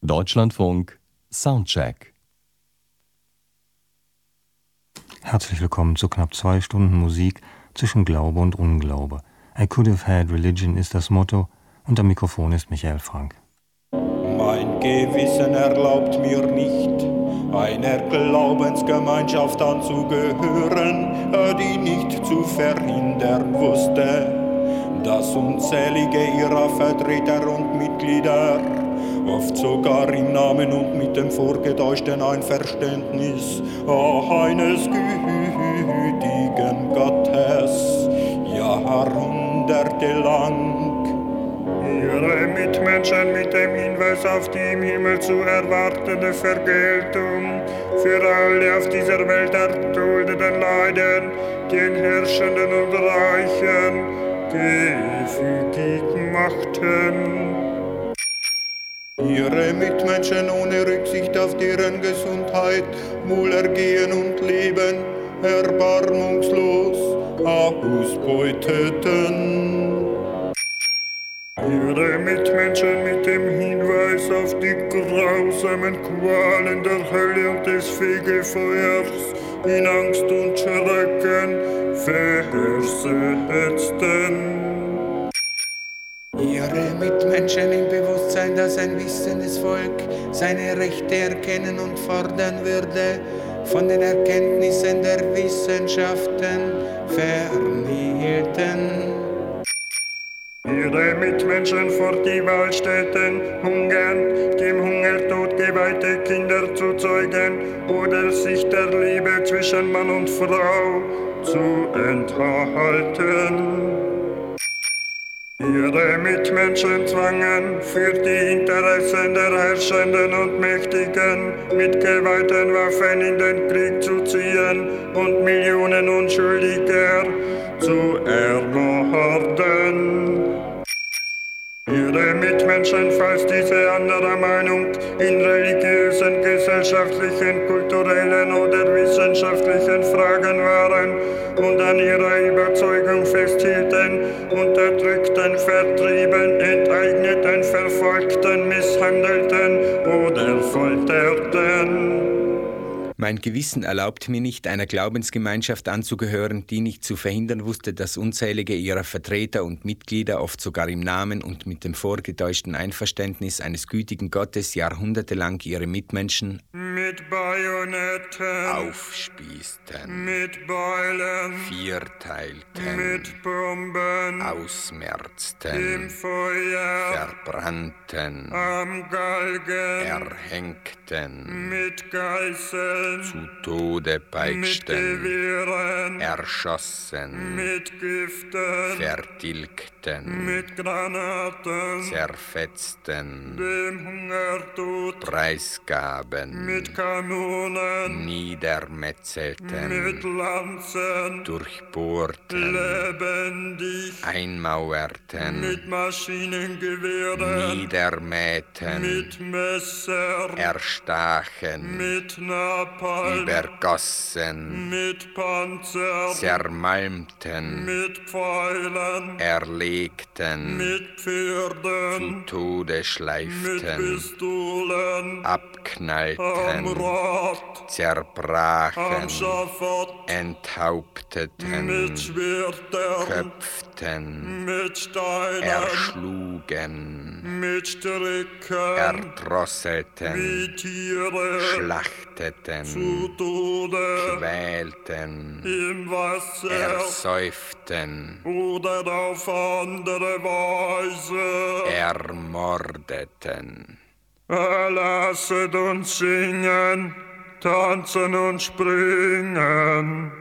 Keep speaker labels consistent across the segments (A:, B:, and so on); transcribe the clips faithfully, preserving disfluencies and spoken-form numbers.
A: Deutschlandfunk Soundcheck.
B: Herzlich willkommen zu knapp zwei Stunden Musik zwischen Glaube und Unglaube. I could have had religion ist das Motto und am Mikrofon ist Michael Frank.
C: Mein Gewissen erlaubt mir nicht, einer Glaubensgemeinschaft anzugehören, die nicht zu verhindern wusste, dass unzählige ihrer Vertreter und Mitglieder, oft sogar im Namen und mit dem vorgetäuschten Einverständnis eines gütigen Gottes jahrhundertelang ihre Mitmenschen mit dem Hinweis auf die im Himmel zu erwartende Vergeltung für alle auf dieser Welt erduldeten Leiden, den Herrschenden und Reichen gefügig machten. Ihre Mitmenschen ohne Rücksicht auf deren Gesundheit, Wohlergehen und Leben erbarmungslos ausbeuteten. Ihre Mitmenschen mit dem Hinweis auf die grausamen Qualen der Hölle und des Fegefeuers in Angst und Schrecken versetzten. Ihre Mitmenschen im Bewusstsein, dass ein wissendes Volk seine Rechte erkennen und fordern würde, von den Erkenntnissen der Wissenschaften vernielten. Ihre Mitmenschen vor die Wahlstätten hungern, dem Hungertod geweihte Kinder zu zeugen oder sich der Liebe zwischen Mann und Frau zu enthalten. Ihre Mitmenschen zwangen für die Interessen der Herrschenden und Mächtigen mit geweihten Waffen in den Krieg zu ziehen und Millionen Unschuldiger zu ermorden. Ihre Mitmenschen, falls diese anderer Meinung in religiösen, gesellschaftlichen, kulturellen oder wissenschaftlichen Fragen waren und an ihrer Überzeugung festhielten, unterdrückten, vertrieben, enteigneten, verfolgten, misshandelten oder folterten.
D: Mein Gewissen erlaubt mir nicht, einer Glaubensgemeinschaft anzugehören, die nicht zu verhindern wusste, dass unzählige ihrer Vertreter und Mitglieder, oft sogar im Namen und mit dem vorgetäuschten Einverständnis eines gütigen Gottes, jahrhundertelang ihre Mitmenschen
C: mit Bajonetten
D: aufspießten,
C: mit Beulen
D: vierteilten,
C: mit Bomben
D: ausmerzten,
C: im Feuer
D: verbrannten,
C: am Galgen
D: erhängten,
C: mit Geißeln
D: zu Tode peitschten,
C: mit Gewehren,
D: erschossen,
C: mit Giften,
D: vertilgten,
C: mit Granaten,
D: zerfetzten,
C: dem Hungertod,
D: preisgaben,
C: mit Kanonen,
D: niedermetzelten,
C: mit Lanzen,
D: durchbohrten,
C: lebendig,
D: einmauerten,
C: mit Maschinengewehren,
D: niedermähten,
C: mit Messer,
D: erstachen,
C: mit Napalm,
D: übergossen,
C: mit Panzer,
D: zermalmten,
C: mit Pfeilen,
D: erlegten,
C: mit Pferden,
D: zu Tode
C: mit
D: schleiften,
C: Pistolen, am
D: abknallten,
C: Rad,
D: zerbrachen,
C: am Schafott,
D: enthaupteten,
C: mit Schwertern,
D: köpften,
C: mit Steinen,
D: erschlugen,
C: mit Stricken,
D: erdrosselten,
C: wie Tiere,
D: schlachteten,
C: zu Tode,
D: quälten,
C: im Wasser
D: ersäuften,
C: oder auf andere Weise.
D: ermordeten.
C: Lasset uns singen, tanzen und springen.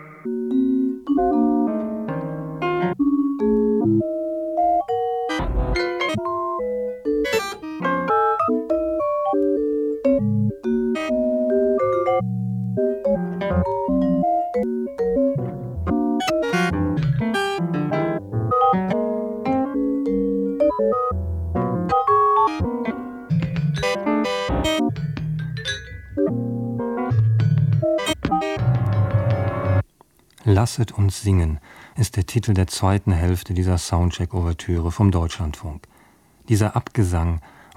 B: Lasset uns singen ist der Titel der zweiten Hälfte dieser Soundcheck-Ouvertüre vom Deutschlandfunk. Dieser Abgesang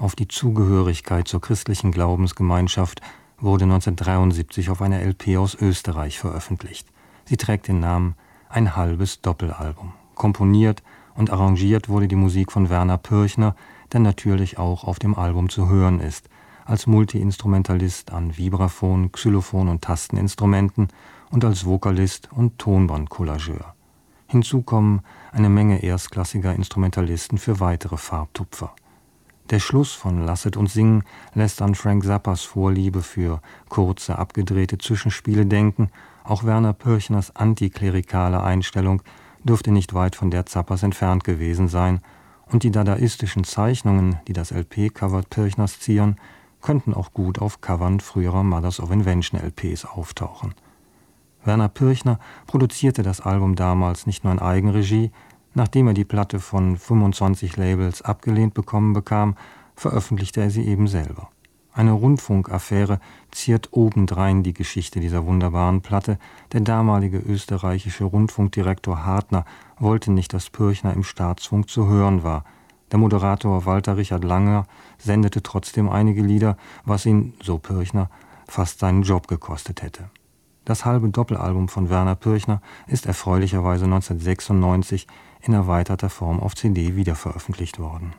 B: auf die Zugehörigkeit zur christlichen Glaubensgemeinschaft wurde neunzehnhundertdreiundsiebzig auf einer L P aus Österreich veröffentlicht. Sie trägt den Namen »Ein halbes Doppelalbum«. Komponiert und arrangiert wurde die Musik von Werner Pürchner, der natürlich auch auf dem Album zu hören ist, als Multiinstrumentalist an Vibraphon, Xylophon und Tasteninstrumenten und als Vokalist und Tonbandcollageur. Hinzu kommen eine Menge erstklassiger Instrumentalisten für weitere Farbtupfer. Der Schluss von Lasset uns singen lässt an Frank Zappas Vorliebe für kurze, abgedrehte Zwischenspiele denken. Auch Werner Pürchners antiklerikale Einstellung dürfte nicht weit von der Zappas entfernt gewesen sein, und die dadaistischen Zeichnungen, die das L P-Cover Pürchners zieren, könnten auch gut auf Covern früherer Mothers of Invention L Ps auftauchen. Werner Pürchner produzierte das Album damals nicht nur in Eigenregie. Nachdem er die Platte von fünfundzwanzig Labels abgelehnt bekommen bekam, veröffentlichte er sie eben selber. Eine Rundfunkaffäre ziert obendrein die Geschichte dieser wunderbaren Platte. Der damalige österreichische Rundfunkdirektor Hartner wollte nicht, dass Pürchner im Staatsfunk zu hören war. Der Moderator Walter Richard Langer sendete trotzdem einige Lieder, was ihn, so Pürchner, fast seinen Job gekostet hätte. Das halbe Doppelalbum von Werner Pürchner ist erfreulicherweise neunzehnhundertsechsundneunzig in erweiterter Form auf C D wiederveröffentlicht worden.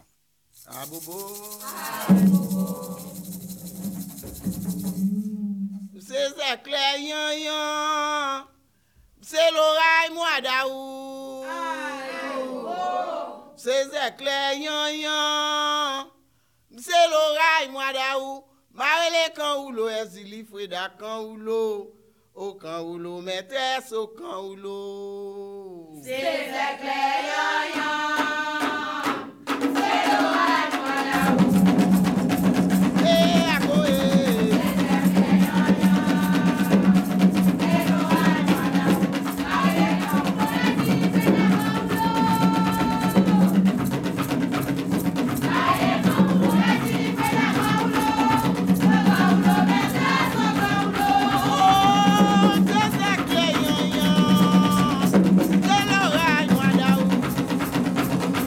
E: Au camp ou l'eau, maîtresse, au camp ou l'eau.
F: C'est éclair, yan, yan. C'est l'orage, madame.
E: Eh, à quoi, eh.
F: C'est éclair, yan, yan. C'est l'orage, madame. Allez, on va dire, c'est la Allez, on va dire, c'est la Au camp ou l'eau, maîtresse, au camp ou l'eau.
E: C'est l'orage, madame.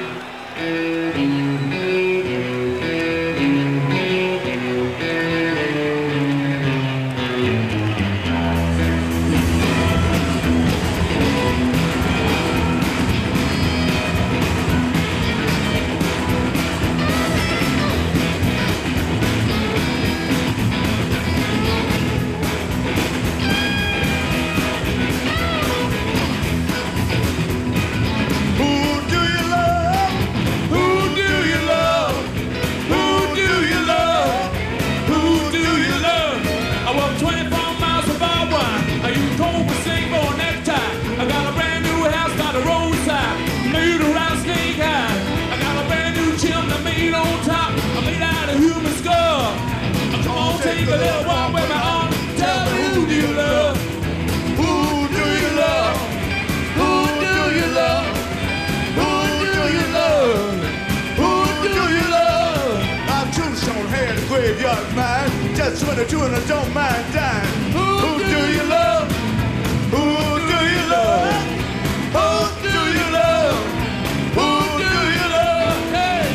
G: twenty-two and I don't mind dying. Who, Who do, do you love? Who do you love? Who do you love? Who do you love? Hey!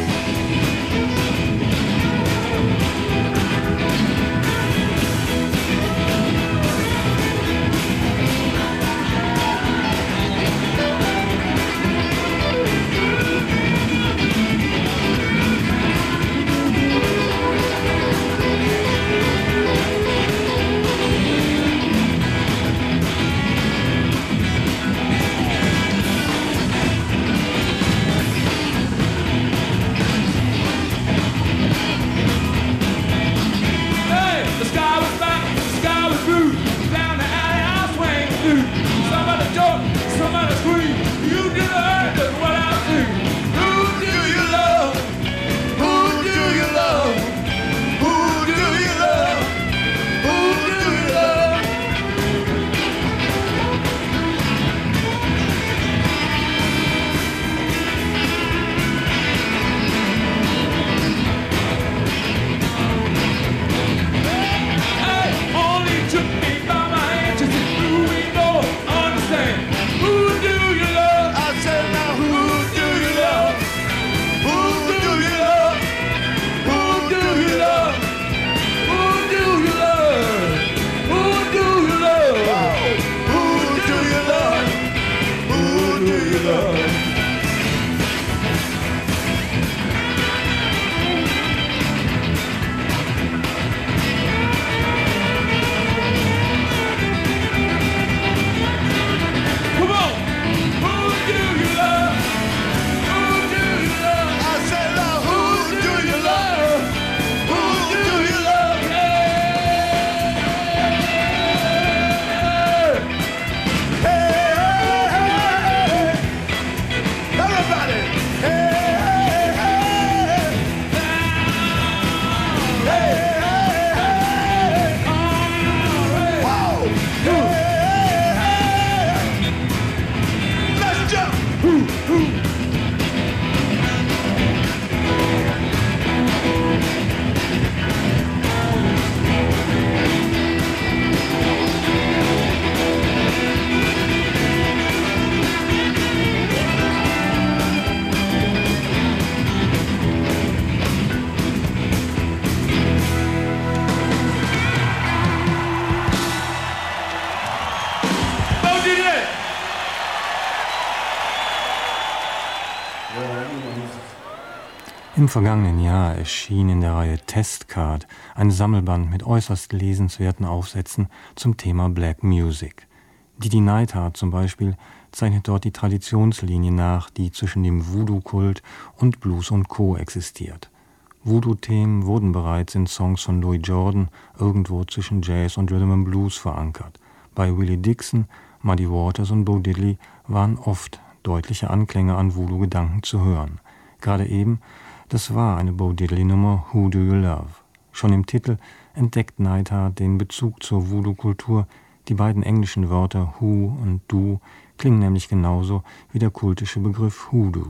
B: Im vergangenen Jahr erschien in der Reihe Testcard ein Sammelband mit äußerst lesenswerten Aufsätzen zum Thema Black Music. Didi Neidhardt zum Beispiel zeichnet dort die Traditionslinie nach, die zwischen dem Voodoo-Kult und Blues und Co. existiert. Voodoo-Themen wurden bereits in Songs von Louis Jordan irgendwo zwischen Jazz und Rhythm and Blues verankert. Bei Willie Dixon, Muddy Waters und Bo Diddley waren oft deutliche Anklänge an Voodoo-Gedanken zu hören. Gerade eben, das war eine Bo Diddley-Nummer Who Do You Love? Schon im Titel entdeckt Neidhardt den Bezug zur Voodoo-Kultur. Die beiden englischen Wörter Who und Do klingen nämlich genauso wie der kultische Begriff Hoodoo.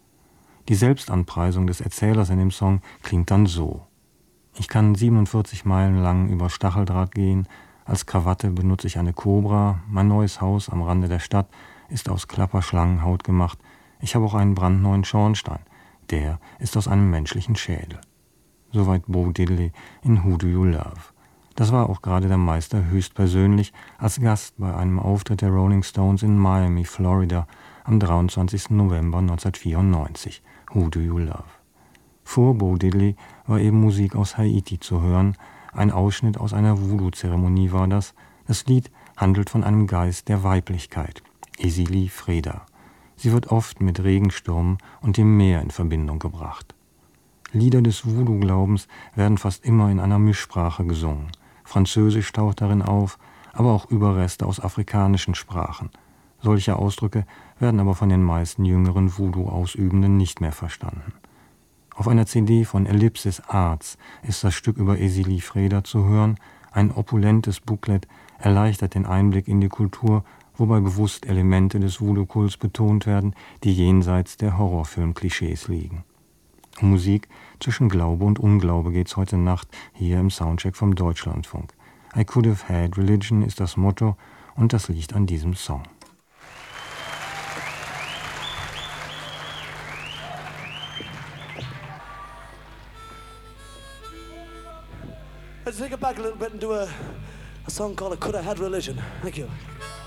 B: Die Selbstanpreisung des Erzählers in dem Song klingt dann so: Ich kann siebenundvierzig Meilen lang über Stacheldraht gehen, als Krawatte benutze ich eine Kobra, mein neues Haus am Rande der Stadt ist aus Klapperschlangenhaut gemacht, Ich habe auch einen brandneuen Schornstein. Der ist aus einem menschlichen Schädel. Soweit Bo Diddley in Who Do You Love. Das war auch gerade der Meister höchstpersönlich als Gast bei einem Auftritt der Rolling Stones in Miami, Florida am dreiundzwanzigsten November neunzehnhundertvierundneunzig. Who Do You Love. Vor Bo Diddley war eben Musik aus Haiti zu hören. Ein Ausschnitt aus einer Voodoo-Zeremonie war das. Das Lied handelt von einem Geist der Weiblichkeit, Ezili Freda. Sie wird oft mit Regenstürmen und dem Meer in Verbindung gebracht. Lieder des Voodoo-Glaubens werden fast immer in einer Mischsprache gesungen. Französisch taucht darin auf, aber auch Überreste aus afrikanischen Sprachen. Solche Ausdrücke werden aber von den meisten jüngeren Voodoo-Ausübenden nicht mehr verstanden. Auf einer C D von Ellipsis Arts ist das Stück über Ezili Freda zu hören. Ein opulentes Booklet erleichtert den Einblick in die Kultur, wobei bewusst Elemente des Voodoo-Kults betont werden, die jenseits der Horrorfilm-Klischees liegen. Um Musik zwischen Glaube und Unglaube geht's heute Nacht hier im Soundcheck vom Deutschlandfunk. I Could Have Had Religion ist das Motto und das liegt an diesem Song.
H: Let's take it back a little bit and do a, a song called I Could Have Had Religion. Thank you.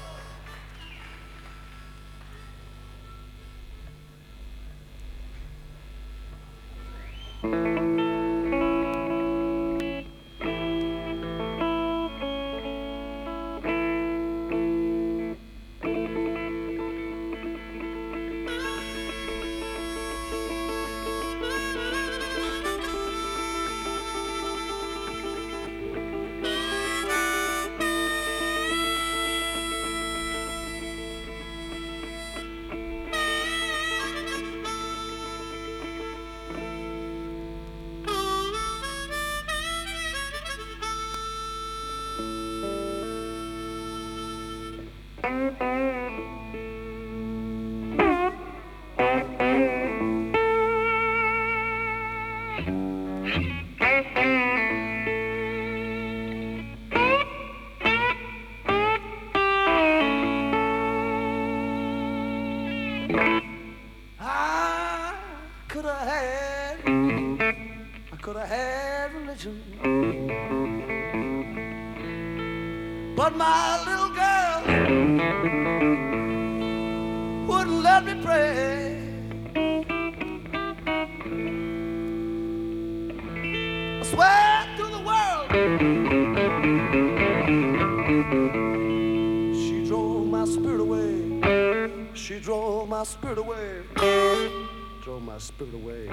I: But my little girl wouldn't let me pray. I swear to the world, she drove my spirit away. She drove my spirit away. Drove my spirit away.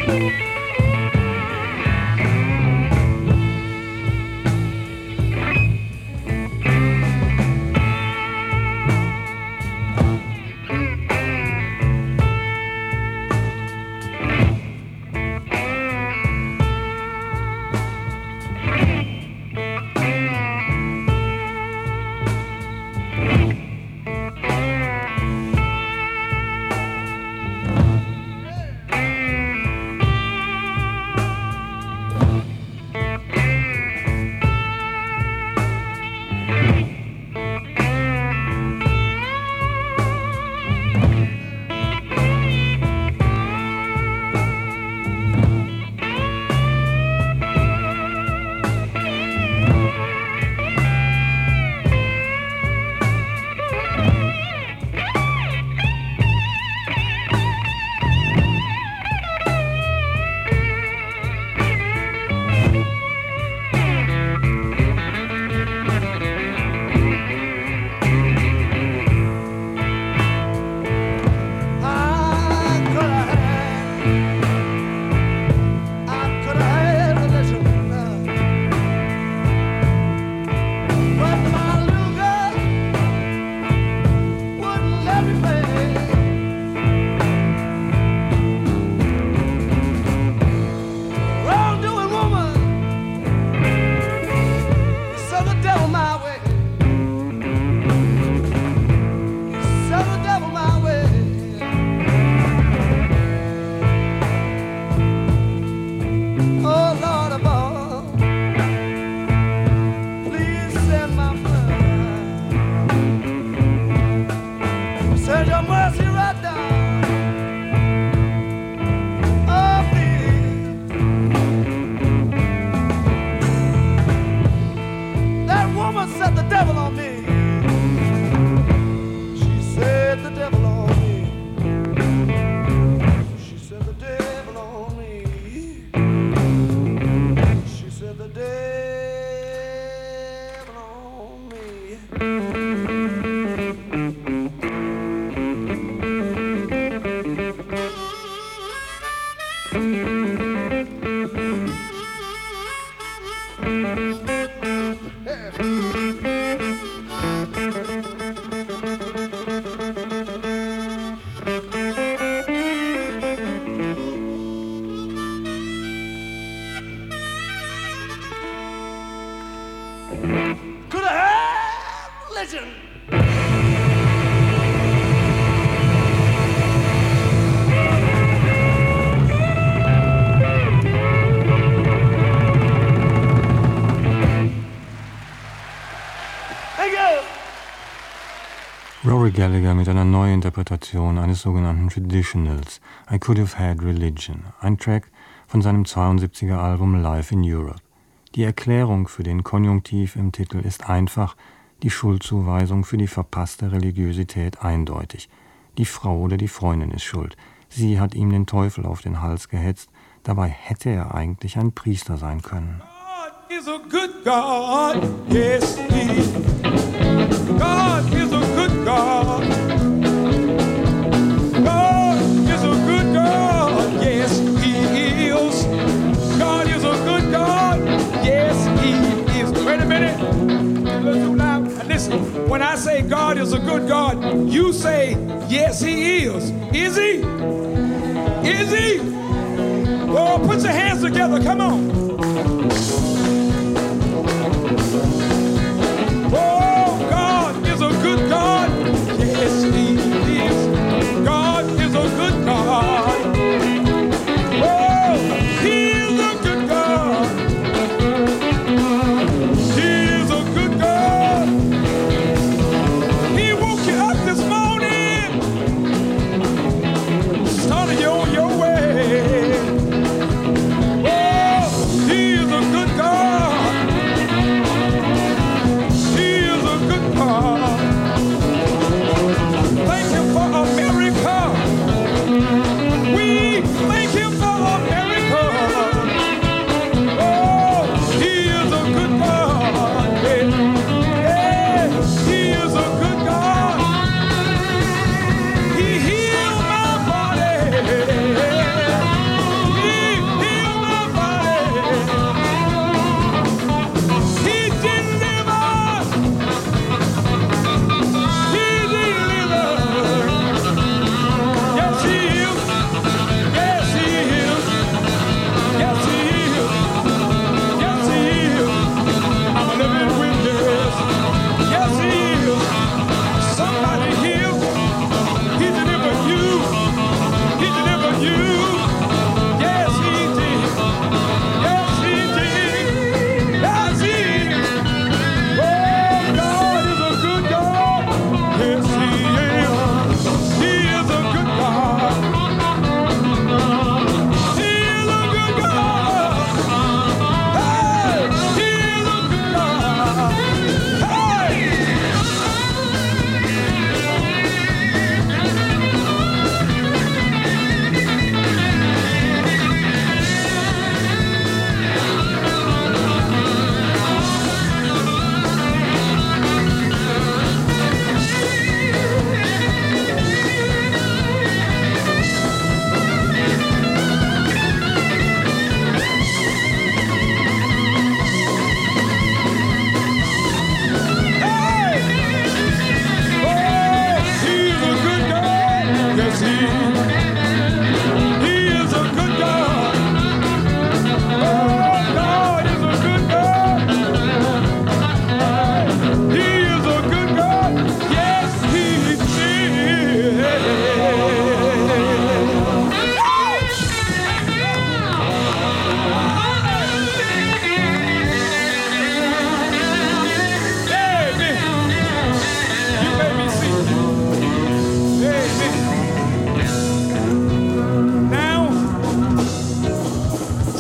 B: Rory Gallagher mit einer Neuinterpretation eines sogenannten Traditionals, I Could Have Had Religion, ein Track von seinem zweiundsiebziger Album Live in Europe. Die Erklärung für den Konjunktiv im Titel ist einfach, die Schuldzuweisung für die verpasste Religiosität eindeutig. Die Frau oder die Freundin ist schuld. Sie hat ihm den Teufel auf den Hals gehetzt, dabei hätte er eigentlich ein Priester sein können.
J: God is a good God, yes he is. God is a good God. God is a good God, yes he is. God is a good God, yes he is. Wait a minute, a little too loud. And listen, when I say God is a good God, you say, yes he is. Is he? Is he? Oh, put your hands together, come on. Oh, God is a good God. Yes, he is. God is a good God. Oh, he is a good God. He is a good God. He woke you up this morning, started you on your way. Oh,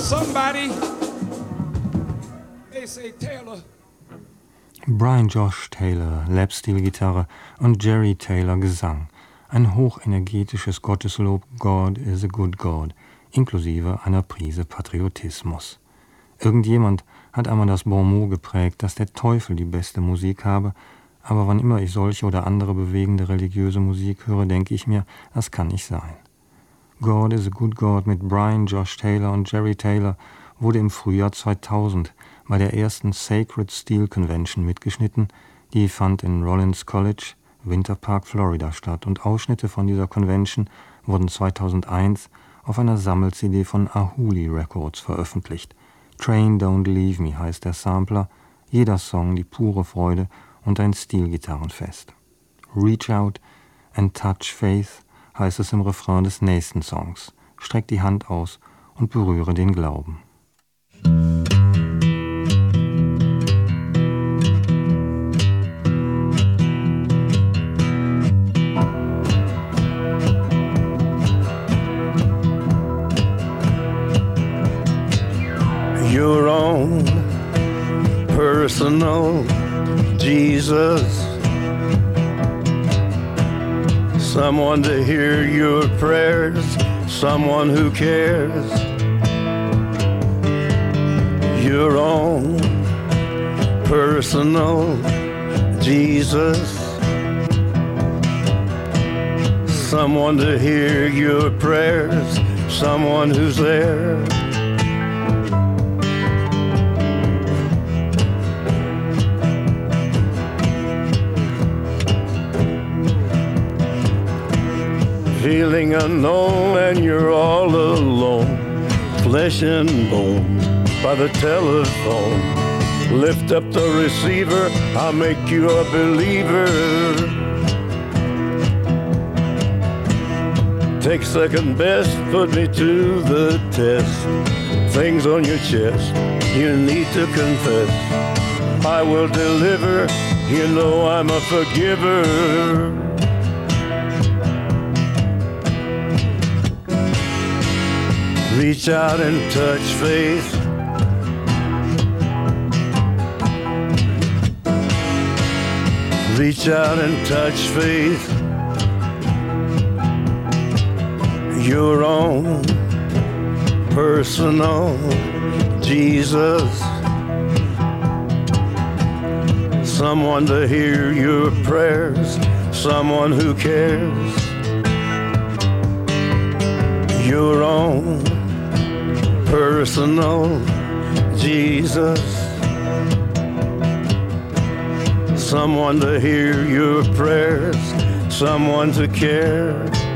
J: somebody may say, Taylor.
B: Brian Josh Taylor, Lapsteel-Gitarre und Jerry Taylor Gesang. Ein hochenergetisches Gotteslob, God is a good God, inklusive einer Prise Patriotismus. Irgendjemand hat einmal das Bon mot geprägt, dass der Teufel die beste Musik habe, aber wann immer ich solche oder andere bewegende religiöse Musik höre, denke ich mir, das kann nicht sein. God is a Good God mit Brian Josh Taylor und Jerry Taylor wurde im Frühjahr zweitausend bei der ersten Sacred Steel Convention mitgeschnitten, die fand in Rollins College, Winter Park, Florida statt, und Ausschnitte von dieser Convention wurden zweitausendeins auf einer Sammel-C D von Ahuli Records veröffentlicht. Train Don't Leave Me heißt der Sampler, jeder Song die pure Freude und ein Stilgitarrenfest. Reach Out and Touch Faith heißt es im Refrain des nächsten Songs. Streck die Hand aus und berühre den Glauben.
G: Your own personal Jesus, someone to hear your prayers, someone who cares. Your own personal Jesus, someone to hear your prayers, someone who's there. Feeling unknown and you're all alone, flesh and bone by the telephone. Lift up the receiver, I'll make you a believer. Take second best, put me to the test. Things on your chest, you need to confess. I will deliver, you know I'm a forgiver. Reach out and touch faith. Reach out and touch faith. Your own personal Jesus, someone to hear your prayers, someone who cares. Your own personal Jesus, someone to hear your prayers, someone to care.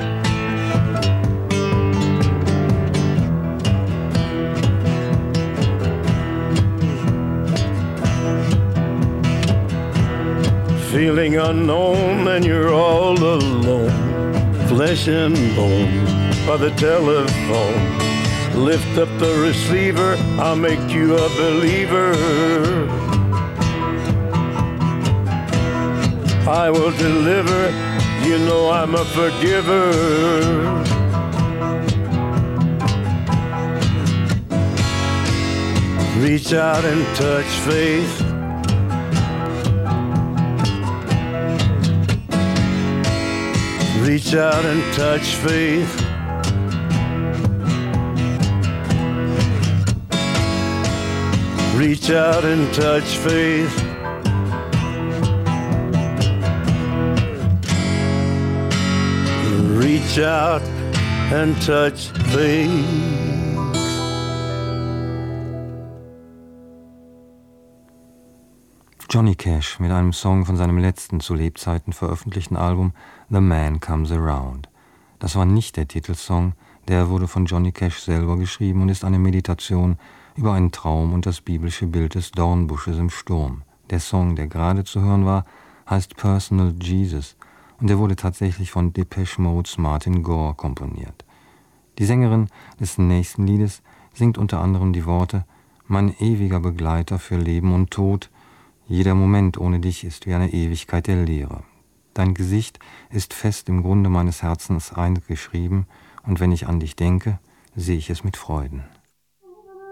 G: Feeling unknown and you're all alone, flesh and bone by the telephone. Lift up the receiver, I'll make you a believer. I will deliver, you know I'm a forgiver. Reach out and touch faith. Reach out and touch faith. Reach out and touch faith. Reach out and touch faith.
B: Johnny Cash mit einem Song von seinem letzten zu Lebzeiten veröffentlichten Album The Man Comes Around. Das war nicht der Titelsong, der wurde von Johnny Cash selber geschrieben und ist eine Meditation über einen Traum und das biblische Bild des Dornbusches im Sturm. Der Song, der gerade zu hören war, heißt Personal Jesus und er wurde tatsächlich von Depeche Mode's Martin Gore komponiert. Die Sängerin des nächsten Liedes singt unter anderem die Worte: Mein ewiger Begleiter für Leben und Tod, jeder Moment ohne dich ist wie eine Ewigkeit der Leere. Dein Gesicht ist fest im Grunde meines Herzens eingeschrieben und wenn ich an dich denke, sehe ich es mit Freuden.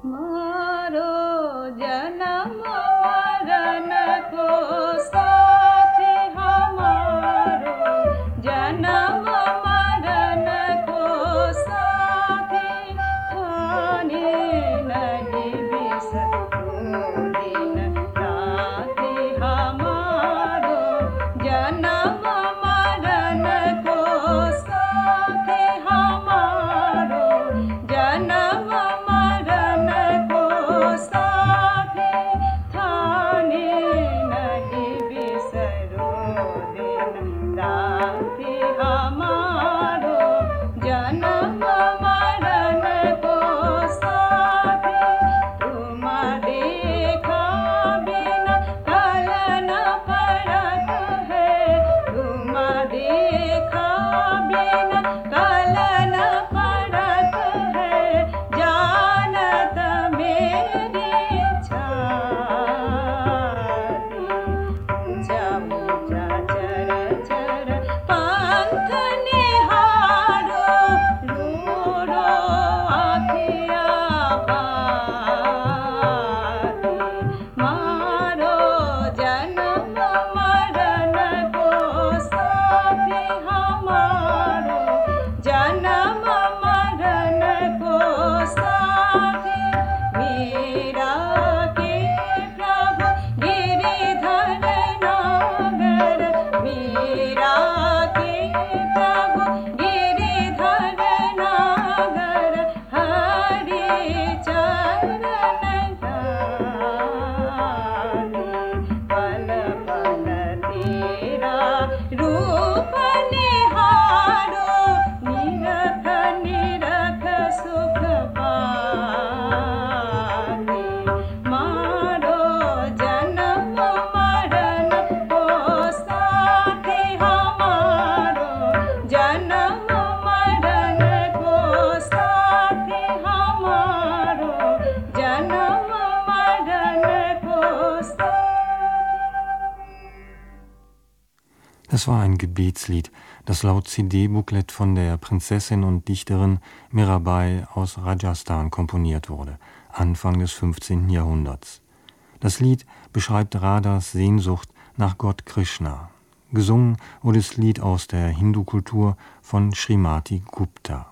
B: Das war ein Gebetslied, das laut C D-Booklet von der Prinzessin und Dichterin Mirabai aus Rajasthan komponiert wurde, Anfang des fünfzehnten Jahrhunderts. Das Lied beschreibt Radhas Sehnsucht nach Gott Krishna. Gesungen wurde das Lied aus der Hindu-Kultur von Srimati Gupta.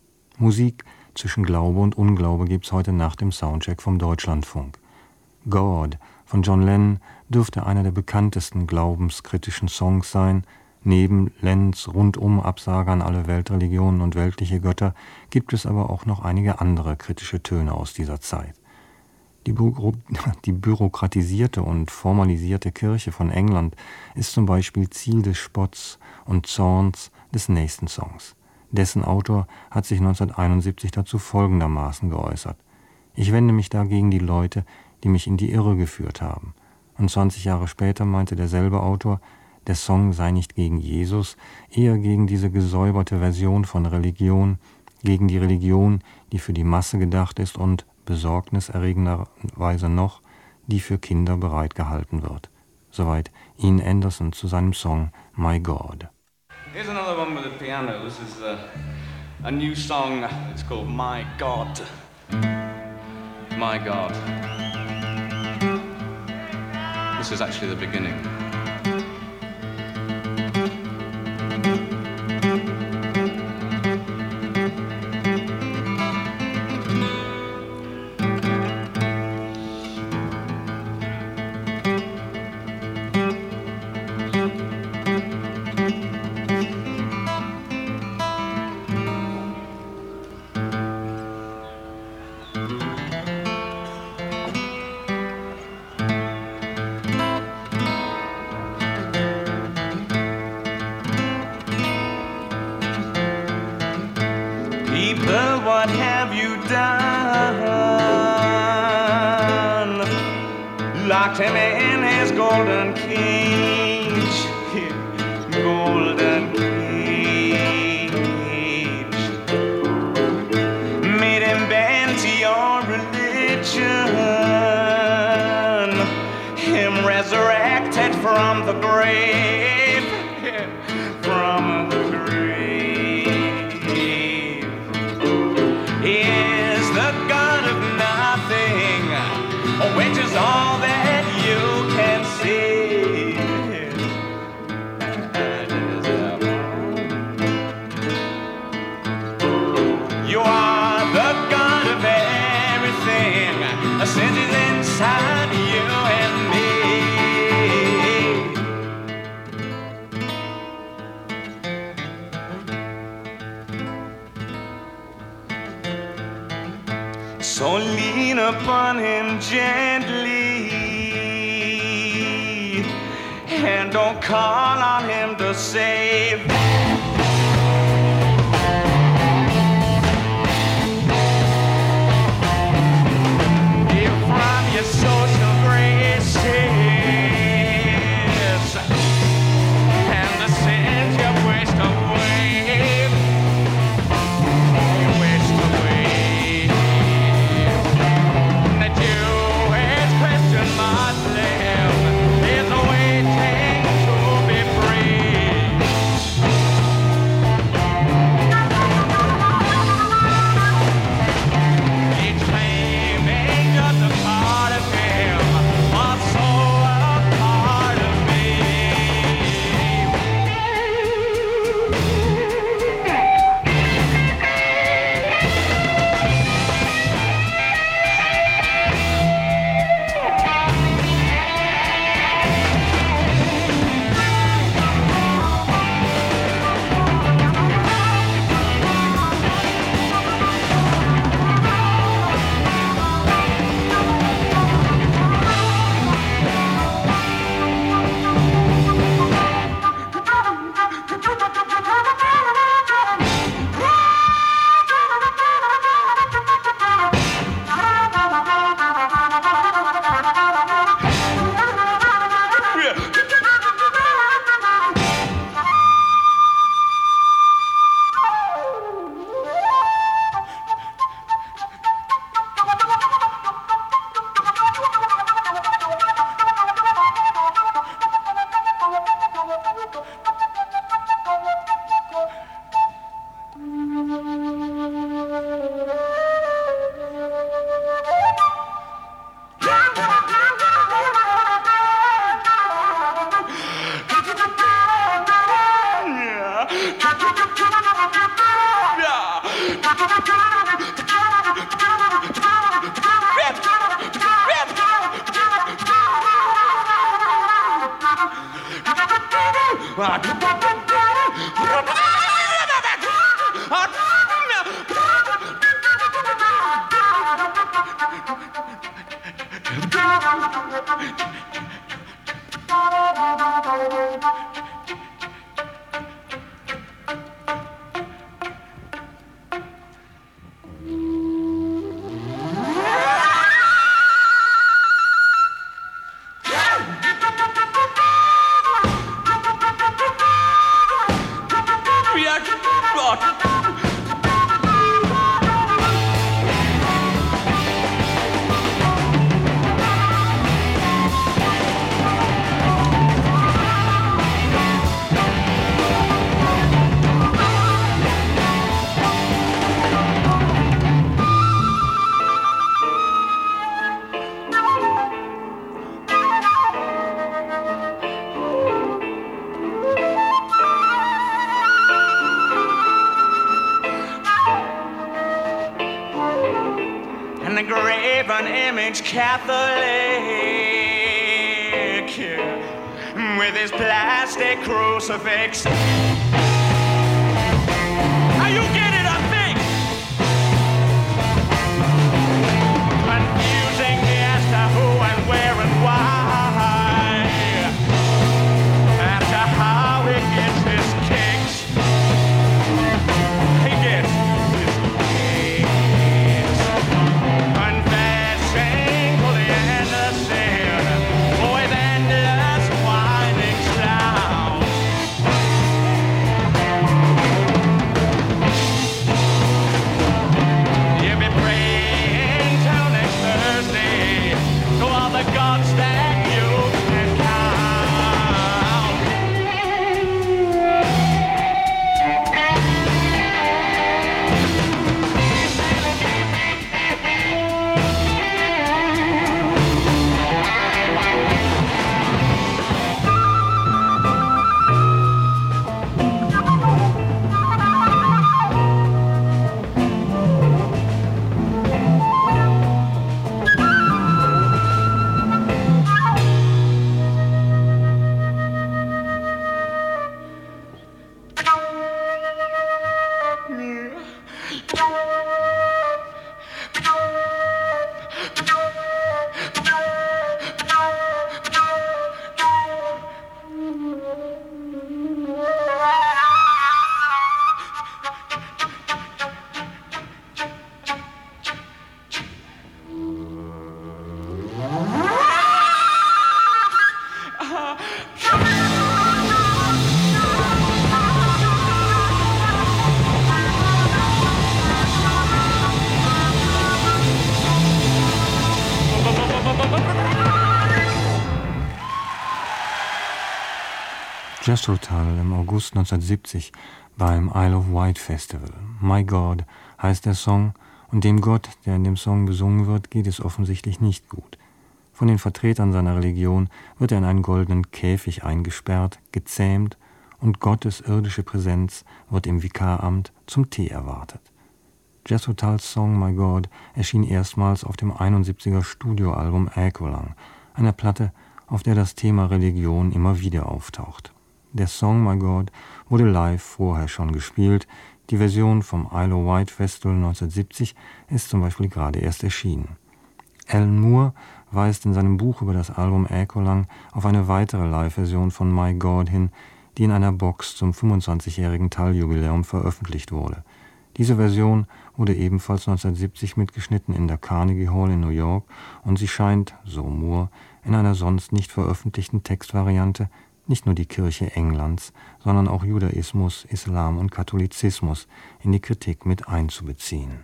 B: Musik zwischen Glaube und Unglaube gibt's heute nach dem Soundcheck vom Deutschlandfunk. God von John Lennon dürfte einer der bekanntesten glaubenskritischen Songs sein. Neben Lennons Rundum-Absage an alle Weltreligionen und weltliche Götter gibt es aber auch noch einige andere kritische Töne aus dieser Zeit. Die, Büro die bürokratisierte und formalisierte Kirche von England ist zum Beispiel Ziel des Spotts und Zorns des nächsten Songs. Dessen Autor hat sich neunzehnhunderteinundsiebzig dazu folgendermaßen geäußert: Ich wende mich da gegen die Leute, die mich in die Irre geführt haben. Und zwanzig Jahre später meinte derselbe Autor, der Song sei nicht gegen Jesus, eher gegen diese gesäuberte Version von Religion, gegen die Religion, die für die Masse gedacht ist und, besorgniserregenderweise noch, die für Kinder bereitgehalten wird. Soweit Ian Anderson zu seinem Song My God.
K: Here's another one with a piano. This is a, a new song. It's called My God. My God. This is actually the beginning. What have you done? Locked him in his golden cage, golden cage. Made him bend to your religion, him resurrected from the grave, from the grave. He is the God of nothing. since he's inside you and me. So lean upon him gently and don't call on him to save. Give from your social graces and the sins you waste away. You waste away. The Jewish Christian Muslim is waiting to be free. Each claiming just a part of him, also a part of me. And the graven image Catholic with his plastic crucifix. Now you get it, I think. Confusing me as to who and where and why. As to how he gets his kicks. He gets his kicks. Confessing for the endless sin with endless winding sound.
B: Jethro Tull im August neunzehnhundertsiebzig beim Isle of Wight Festival. My God heißt der Song, und dem Gott, der in dem Song besungen wird, geht es offensichtlich nicht gut. Von den Vertretern seiner Religion wird er in einen goldenen Käfig eingesperrt, gezähmt, und Gottes irdische Präsenz wird im Vikaramt zum Tee erwartet. Jethro Tulls Song My God erschien erstmals auf dem einundsiebziger Studioalbum Aqualung, einer Platte, auf der das Thema Religion immer wieder auftaucht. Der Song My God wurde live vorher schon gespielt. Die Version vom Isle of Wight Festival neunzehnhundertsiebzig ist zum Beispiel gerade erst erschienen. Alan Moore weist in seinem Buch über das Album Aqualung auf eine weitere Live-Version von My God hin, die in einer Box zum fünfundzwanzigjährigen Tull-Jubiläum veröffentlicht wurde. Diese Version wurde ebenfalls neunzehnhundertsiebzig mitgeschnitten in der Carnegie Hall in New York, und sie scheint, so Moore, in einer sonst nicht veröffentlichten Textvariante nicht nur die Kirche Englands, sondern auch Judaismus, Islam und Katholizismus in die Kritik mit einzubeziehen.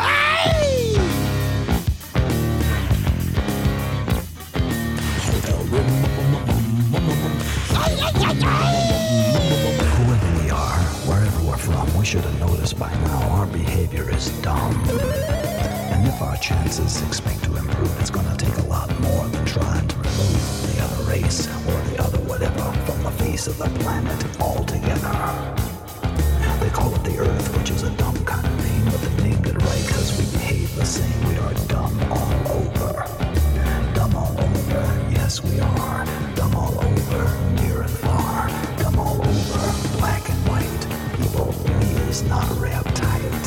L: Whoever we are, wherever we're from, we should have noticed by now our behavior is dumb. And if our chances expect to improve, it's gonna take a lot more than trying to remove the other race or the other whatever from the face of the planet altogether. They call it the Earth, which is a dumb kind of name, but they named it right because we behave the same. We are dumb all over. Dumb all over, yes we are. Dumb all over, near and far. Dumb all over, black and white. Evil is not rare tight.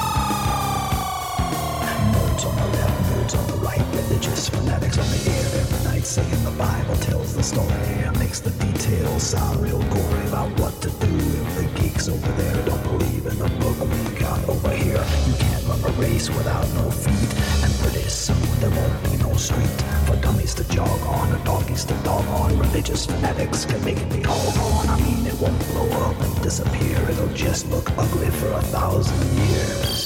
L: Nerds on the left, nerds on the right. Religious fanatics on the air every night saying the Bible tells the story. Makes the details sound real gory about what to do if the geeks over there don't believe in the book we got over here. You can't run a race without no feet, and pretty soon there won't be no street for dummies to jog on or doggies to dog on. Religious fanatics can make it be all gone. I mean, it won't blow up and disappear. It'll just look ugly for a thousand years.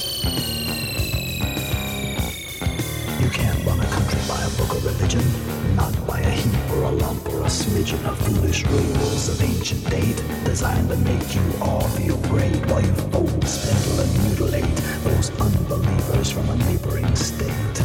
L: You can't run a country by a book of religion, not by a heap or a lump or a smidgen of foolish rules of ancient date, designed to make you all feel great while you fold, spindle, and mutilate those unbelievers from a neighboring state.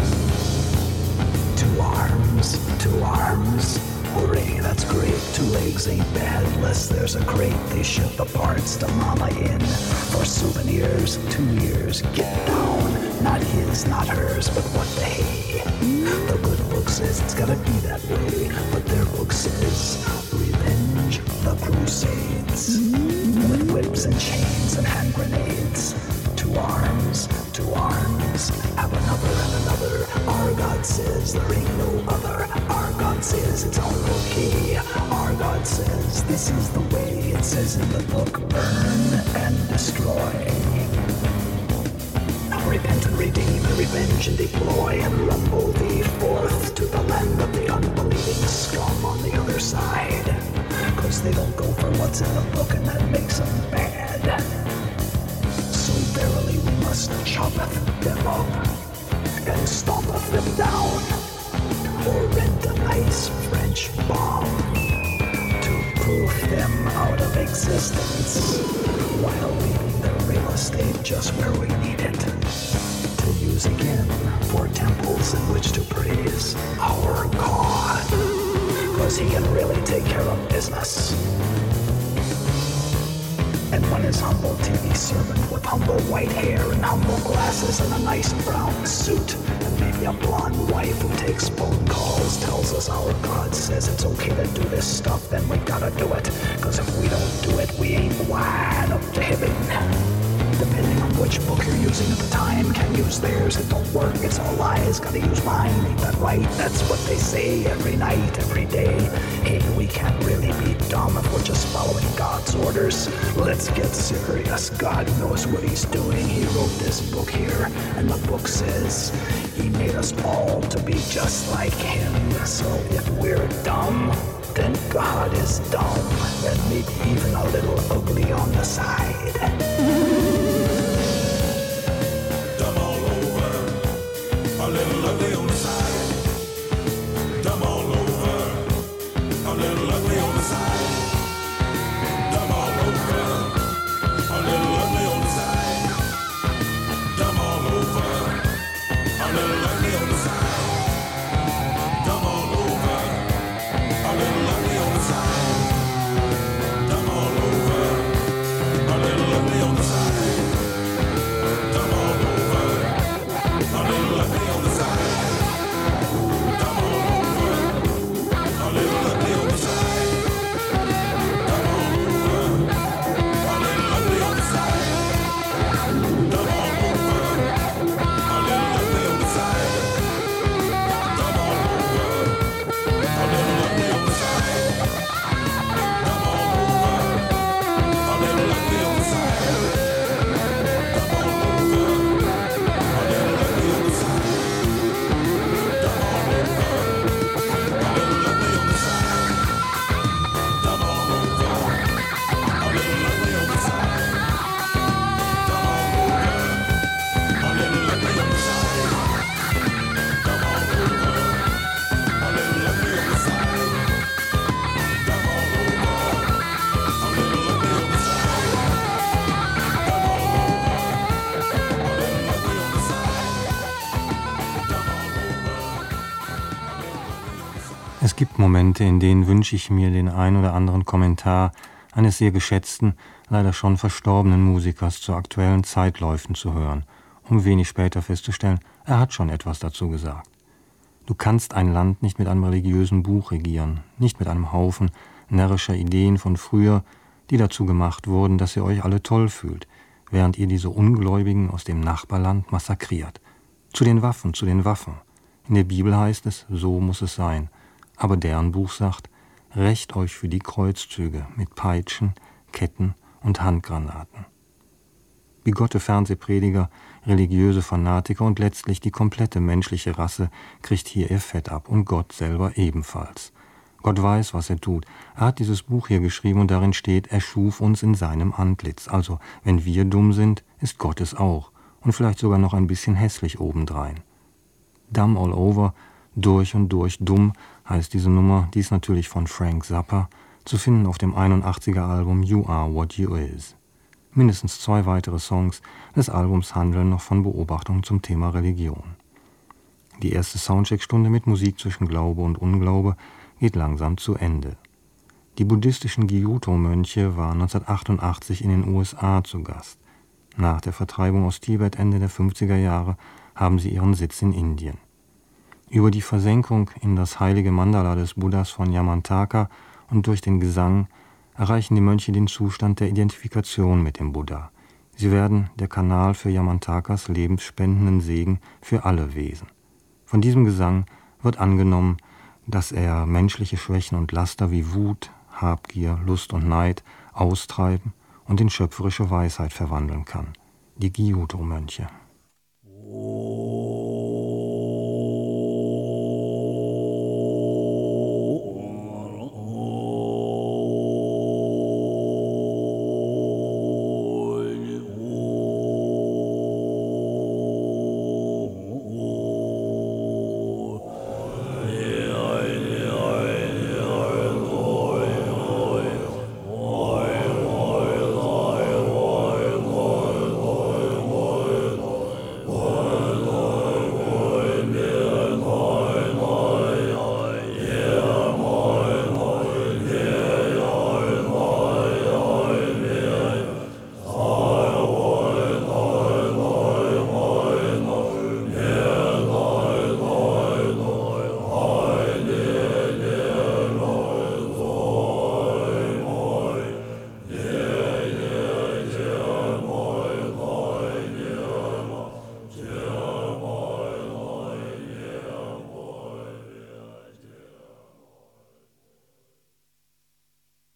L: Two arms, two arms. Hooray, that's great. Two legs ain't bad unless there's a crate. They ship the parts to mama in for souvenirs. Two years, get down. Not his, not hers, but what the hey. The good book says it's gotta be that way, but their book says revenge the Crusades. With whips and chains and hand grenades. Two arms, two arms, have another and another. Our God says there ain't no other. Our God says it's all okay. Our God says this is the way. It says in the book, burn and destroy. Repent and redeem and revenge and deploy and rumble thee forth to the land of the unbelieving scum on the other side. Cause they don't go for what's in the book, and that makes them bad. So verily we must choppeth them up and stompeth them down, or rent a nice French bomb to proof them out of existence, while leaving their real estate just where we need it, to use again for temples in which to praise our God, cause he can really take care of business. And when his humble T V servant with humble white hair and humble glasses and a nice brown suit and maybe a blonde wife who takes phone calls tells us our God says it's okay to do this stuff, then we gotta do it. Cause if we don't do it, we ain't wide up to heaven. Depending on which book you're using at the time, can't use theirs, it don't work, it's all lies, gotta use mine, ain't that right? That's what they say every night, every day. Hey, we can't really be dumb if we're just following God's orders. Let's get serious, God knows what he's doing. He wrote this book here, and the book says he made us all to be just like him. So if we're dumb, then God is dumb, and maybe even a little ugly on the side.
G: Dumb all over, a little ugly on the side. Dumb all over, a little ugly on the side.
B: Es gibt Momente, in denen wünsche ich mir den ein oder anderen Kommentar eines sehr geschätzten, leider schon verstorbenen Musikers zu aktuellen Zeitläufen zu hören, um wenig später festzustellen, er hat schon etwas dazu gesagt. Du kannst ein Land nicht mit einem religiösen Buch regieren, nicht mit einem Haufen närrischer Ideen von früher, die dazu gemacht wurden, dass ihr euch alle toll fühlt, während ihr diese Ungläubigen aus dem Nachbarland massakriert. Zu den Waffen, zu den Waffen. In der Bibel heißt es, so muss es sein. Aber deren Buch sagt, rächt euch für die Kreuzzüge mit Peitschen, Ketten und Handgranaten. Bigotte Fernsehprediger, religiöse Fanatiker und letztlich die komplette menschliche Rasse kriegt hier ihr Fett ab und Gott selber ebenfalls. Gott weiß, was er tut. Er hat dieses Buch hier geschrieben und darin steht, er schuf uns in seinem Antlitz. Also, wenn wir dumm sind, ist Gott es auch. Und vielleicht sogar noch ein bisschen hässlich obendrein. Dumb all over, durch und durch dumm, heißt diese Nummer, die ist natürlich von Frank Zappa, zu finden auf dem einundachtziger Album You Are What You Is. Mindestens zwei weitere Songs des Albums handeln noch von Beobachtungen zum Thema Religion. Die erste Soundcheck-Stunde mit Musik zwischen Glaube und Unglaube geht langsam zu Ende. Die buddhistischen Gyuto-Mönche waren neunzehnhundertachtundachtzig in den U S A zu Gast. Nach der Vertreibung aus Tibet Ende der fünfziger Jahre haben sie ihren Sitz in Indien. Über die Versenkung in das heilige Mandala des Buddhas von Yamantaka und durch den Gesang erreichen die Mönche den Zustand der Identifikation mit dem Buddha. Sie werden der Kanal für Yamantakas lebensspendenden Segen für alle Wesen. Von diesem Gesang wird angenommen, dass er menschliche Schwächen und Laster wie Wut, Habgier, Lust und Neid austreiben und in schöpferische Weisheit verwandeln kann. Die Gyuto-Mönche.